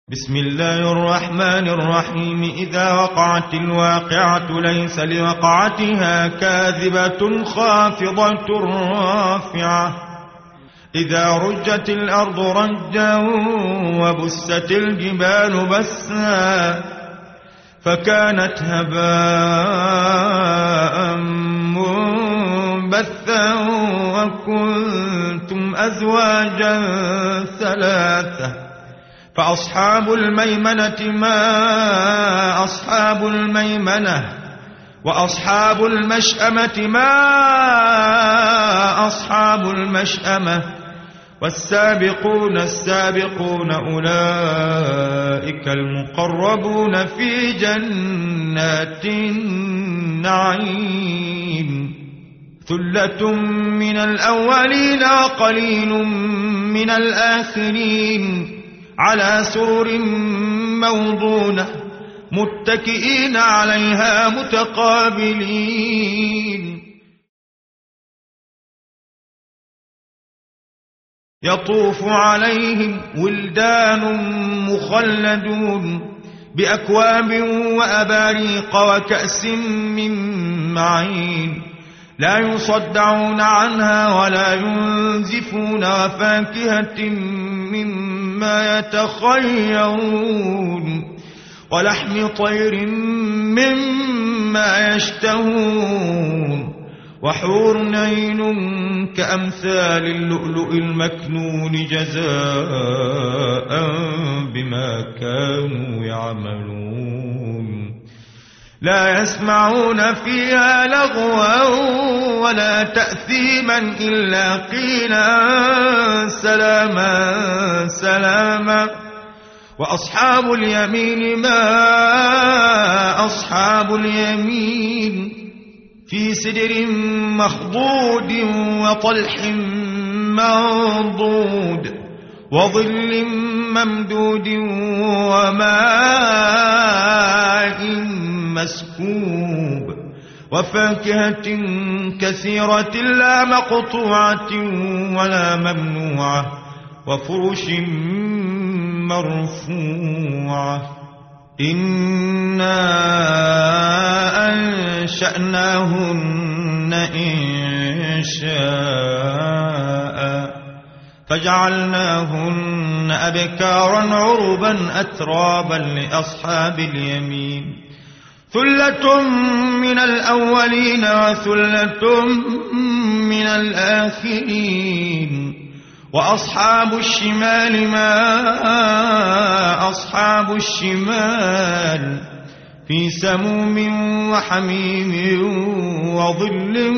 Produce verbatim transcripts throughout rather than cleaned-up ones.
بسم الله الرحمن الرحيم. إذا وقعت الواقعة ليس لوقعتها كاذبة خافضة رافعة إذا رجت الأرض رجا وبست الجبال بسا فكانت هباء منبثا وكنتم أزواجا ثلاثة فأصحاب الميمنة ما أصحاب الميمنة وأصحاب المشأمة ما أصحاب المشأمة والسابقون السابقون أولئك المقربون في جنات النعيم ثلة من الأولين وقليل من الآخرين على سرر موضونة متكئين عليها متقابلين يطوف عليهم ولدان مخلدون بأكواب وأباريق وكأس من معين لا يصدعون عنها ولا ينزفون وفاكهة مما يتخيرون ولحم طير مما يشتهون وحور عين كأمثال اللؤلؤ المكنون جزاء بما كانوا يعملون لا يسمعون فيها لغوا ولا تأثيما إلا قيلا سلاما سلاما وأصحاب اليمين ما أصحاب اليمين في سدر مخضود وطلح منضود وظل ممدود وماء مسكوب وفاكهة كثيرة لا مقطوعة ولا ممنوعة وفرش مرفوعة إنا أنشأناهن إنشاء فجعلناهن أبكارا عربا أترابا لأصحاب اليمين ثلة من الأولين وثلة من الآخرين وأصحاب الشمال ما أصحاب الشمال في سموم وحميم وظل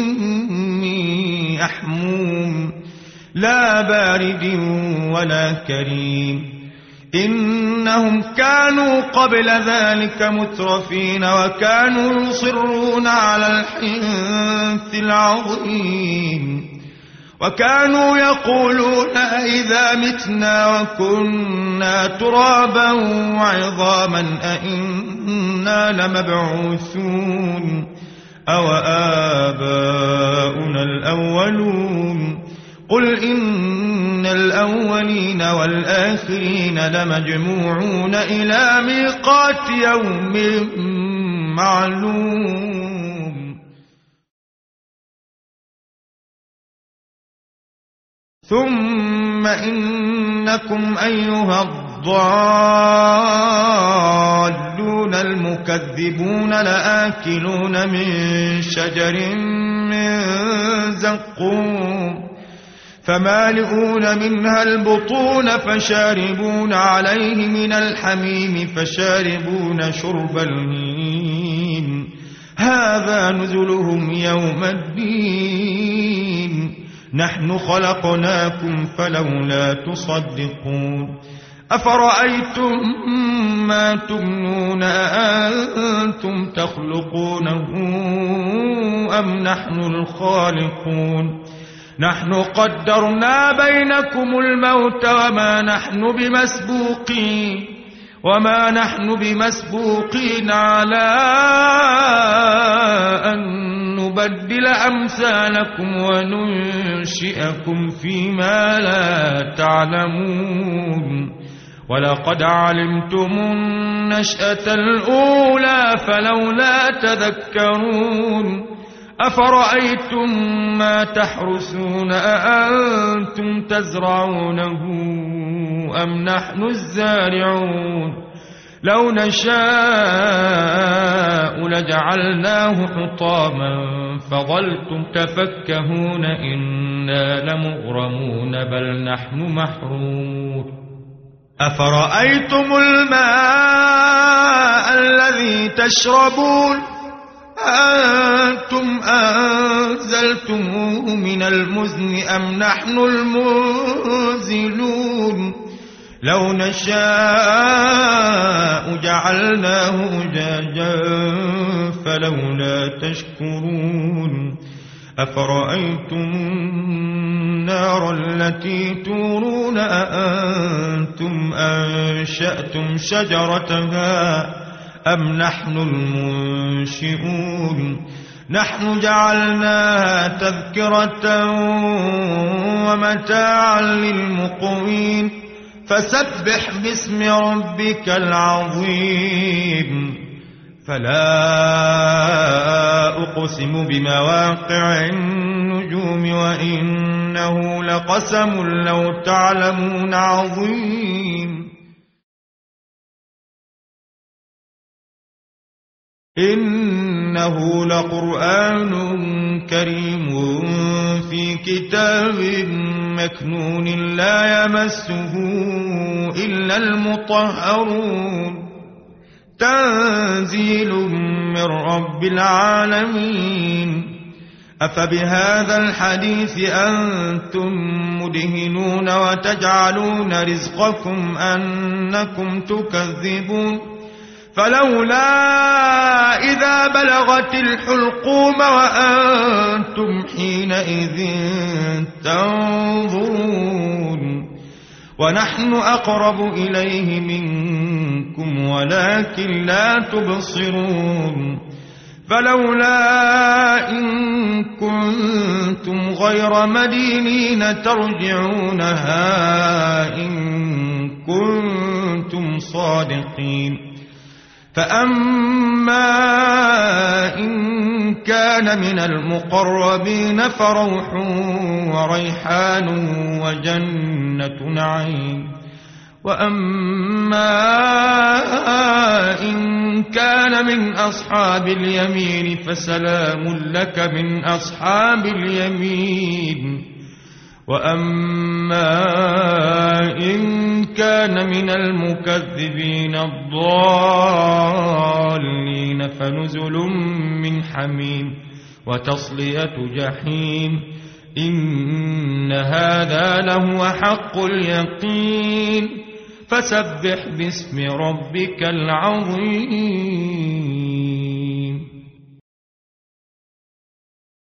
يحموم لا بارد ولا كريم إنهم كانوا قبل ذلك مترفين وكانوا يصرون على الحنث العظيم وكانوا يقولون إذا متنا وكنا ترابا وعظاما أئنا لمبعوثون أو آباؤنا الأولون قل إن الأولين والآخرين لمجموعون إلى ميقات يوم معلوم ثم إنكم أيها الضالون المكذبون لآكلون من شجر من زقوم فمالئون منها البطون فشاربون عليه من الحميم فشاربون شرب الهيم هذا نزلهم يوم الدين نحن خلقناكم فلولا تصدقون أفرأيتم ما تمنون أأنتم تخلقونه أم نحن الخالقون نحن قدرنا بينكم الموت وما نحن بمسبوقين وما نحن بمسبوقين على أن نبدل أمثالكم وننشئكم فيما لا تعلمون ولقد علمتم النشأة الأولى فلولا تذكرون أفرأيتم ما تحرثون أأنتم تزرعونه أم نحن الزارعون لو نشاء لجعلناه حطاما فظلتم تفكهون إنا لمغرمون بل نحن محرومون أفرأيتم الماء الذي تشربون أأنتم أنزلتموه من المزن أم نحن المنزلون لو نشاء جعلناه أجاجا فلولا تشكرون أفرأيتم النار التي تورون أأنتم أنشأتم شجرتها أم نحن المنشئون نحن جعلناها تذكرة ومتاعا للمقوين فسبح باسم ربك العظيم فلا أقسم بمواقع النجوم وإنه لقسم لو تعلمون عظيم إنه لقرآن كريم في كتاب مكنون لا يمسه إلا المطهرون تنزيل من رب العالمين أفبهذا الحديث أنتم مدهنون وتجعلون رزقكم أنكم تكذبون فلولا إذا بلغت الحلقوم وأنتم حينئذ تنظرون ونحن أقرب إليه منكم ولكن لا تبصرون فلولا إن كنتم غير مدينين ترجعونها إن كنتم صادقين فأما إن كان من المقربين فروح وريحان وجنة نعيم وأما إن كان من أصحاب اليمين فسلام لك من أصحاب اليمين وأما إن كان من المكذبين الضالين فنزل من حميم وتصلية جحيم إن هذا لهو حق اليقين فسبح باسم ربك العظيم